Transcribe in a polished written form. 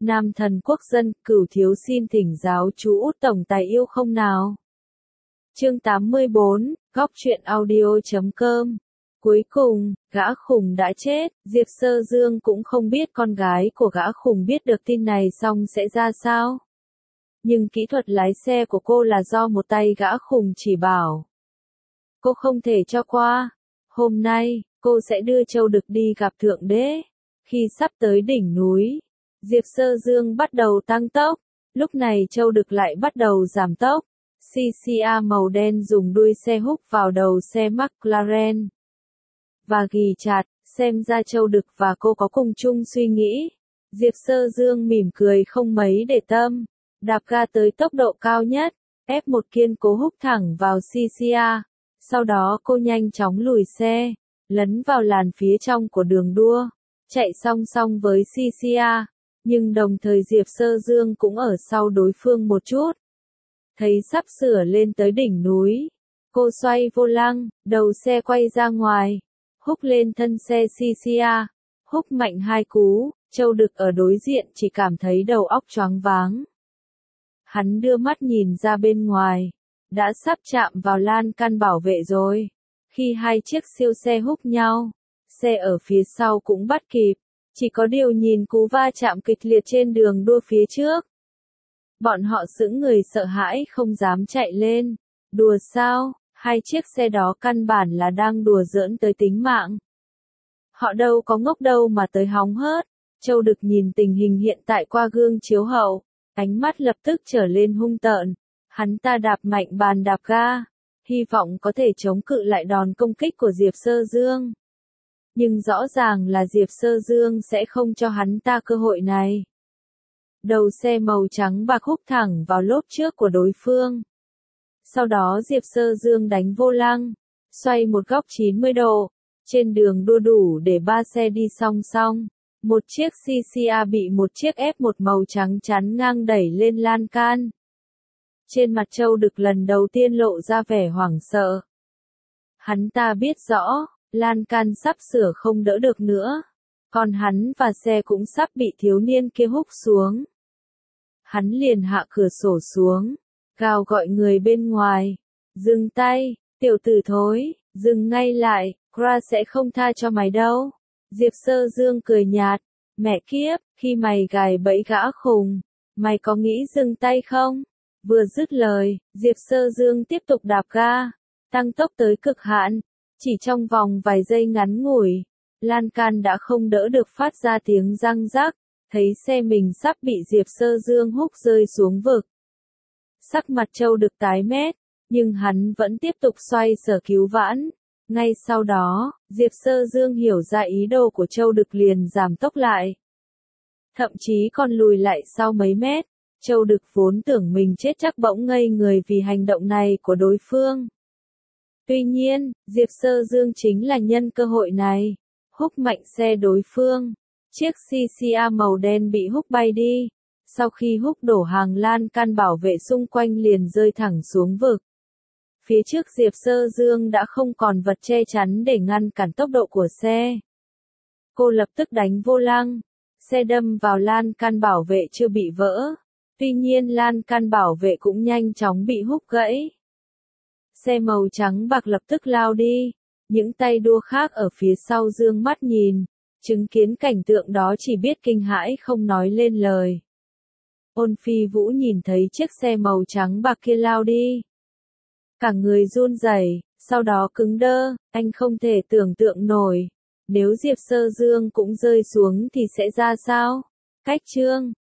Nam thần quốc dân, Cửu thiếu xin thỉnh giáo chú Út tổng tài yêu không nào. Chương 84, góc truyện audio.com. Cuối cùng, gã khùng đã chết, Diệp Sơ Dương cũng không biết con gái của gã khùng biết được tin này xong sẽ ra sao. Nhưng kỹ thuật lái xe của cô là do một tay gã khùng chỉ bảo. Cô không thể cho qua. Hôm nay, cô sẽ đưa Châu Đực đi gặp Thượng Đế. Khi sắp tới đỉnh núi, Diệp Sơ Dương bắt đầu tăng tốc. Lúc này Châu Đực lại bắt đầu giảm tốc. CCA màu đen dùng đuôi xe húc vào đầu xe McLaren. Và ghì chặt, xem ra Châu Đực và cô có cùng chung suy nghĩ. Diệp Sơ Dương mỉm cười không mấy để tâm. Đạp ga tới tốc độ cao nhất. F1 kiên cố húc thẳng vào CCA. Sau đó cô nhanh chóng lùi xe. Lấn vào làn phía trong của đường đua. Chạy song song với CCA. Nhưng đồng thời Diệp Sơ Dương cũng ở sau đối phương một chút. Thấy sắp sửa lên tới đỉnh núi. Cô xoay vô lăng, đầu xe quay ra ngoài. Húc lên thân xe CCA. Húc mạnh 2 cú, Châu Đực ở đối diện chỉ cảm thấy đầu óc choáng váng. Hắn đưa mắt nhìn ra bên ngoài. Đã sắp chạm vào lan can bảo vệ rồi. Khi hai chiếc siêu xe húc nhau, xe ở phía sau cũng bắt kịp. Chỉ có điều nhìn cú va chạm kịch liệt trên đường đua phía trước. Bọn họ sững người sợ hãi không dám chạy lên. Đùa sao, hai chiếc xe đó căn bản là đang đùa giỡn tới tính mạng. Họ đâu có ngốc đâu mà tới hóng hớt. Châu Đực nhìn tình hình hiện tại qua gương chiếu hậu. Ánh mắt lập tức trở lên hung tợn. Hắn ta đạp mạnh bàn đạp ga. Hy vọng có thể chống cự lại đòn công kích của Diệp Sơ Dương. Nhưng rõ ràng là Diệp Sơ Dương sẽ không cho hắn ta cơ hội này. Đầu xe màu trắng bạc húc thẳng vào lốp trước của đối phương. Sau đó Diệp Sơ Dương đánh vô lăng, xoay một góc 90 độ. Trên đường đua đủ để 3 xe đi song song. Một chiếc CCA bị một chiếc F1 màu trắng chắn ngang đẩy lên lan can. Trên mặt Châu Đực lần đầu tiên lộ ra vẻ hoảng sợ. Hắn ta biết rõ, lan can sắp sửa không đỡ được nữa. Còn hắn và xe cũng sắp bị thiếu niên kia húc xuống. Hắn liền hạ cửa sổ xuống, gào gọi người bên ngoài. Dừng tay, tiểu tử thối, dừng ngay lại, Kra sẽ không tha cho mày đâu. Diệp Sơ Dương cười nhạt, mẹ kiếp, khi mày gài bẫy gã khùng, mày có nghĩ dừng tay không? Vừa dứt lời, Diệp Sơ Dương tiếp tục đạp ga, tăng tốc tới cực hạn. Chỉ trong vòng vài giây ngắn ngủi, lan can đã không đỡ được phát ra tiếng răng rắc, thấy xe mình sắp bị Diệp Sơ Dương húc rơi xuống vực. Sắc mặt Châu Đực tái mét, nhưng hắn vẫn tiếp tục xoay sở cứu vãn. Ngay sau đó, Diệp Sơ Dương hiểu ra ý đồ của Châu Đực liền giảm tốc lại. Thậm chí còn lùi lại sau mấy mét. Châu Đực vốn tưởng mình chết chắc bỗng ngây người vì hành động này của đối phương. Tuy nhiên, Diệp Sơ Dương chính là nhân cơ hội này. Húc mạnh xe đối phương. Chiếc CCA màu đen bị húc bay đi. Sau khi húc đổ hàng lan can bảo vệ xung quanh liền rơi thẳng xuống vực. Phía trước Diệp Sơ Dương đã không còn vật che chắn để ngăn cản tốc độ của xe. Cô lập tức đánh vô lăng. Xe đâm vào lan can bảo vệ chưa bị vỡ. Tuy nhiên lan can bảo vệ cũng nhanh chóng bị húc gãy. Xe màu trắng bạc lập tức lao đi. Những tay đua khác ở phía sau dương mắt nhìn. Chứng kiến cảnh tượng đó chỉ biết kinh hãi không nói lên lời. Ôn Phi Vũ nhìn thấy chiếc xe màu trắng bạc kia lao đi. Cả người run rẩy, sau đó cứng đơ, anh không thể tưởng tượng nổi. Nếu Diệp Sơ Dương cũng rơi xuống thì sẽ ra sao? Cách chương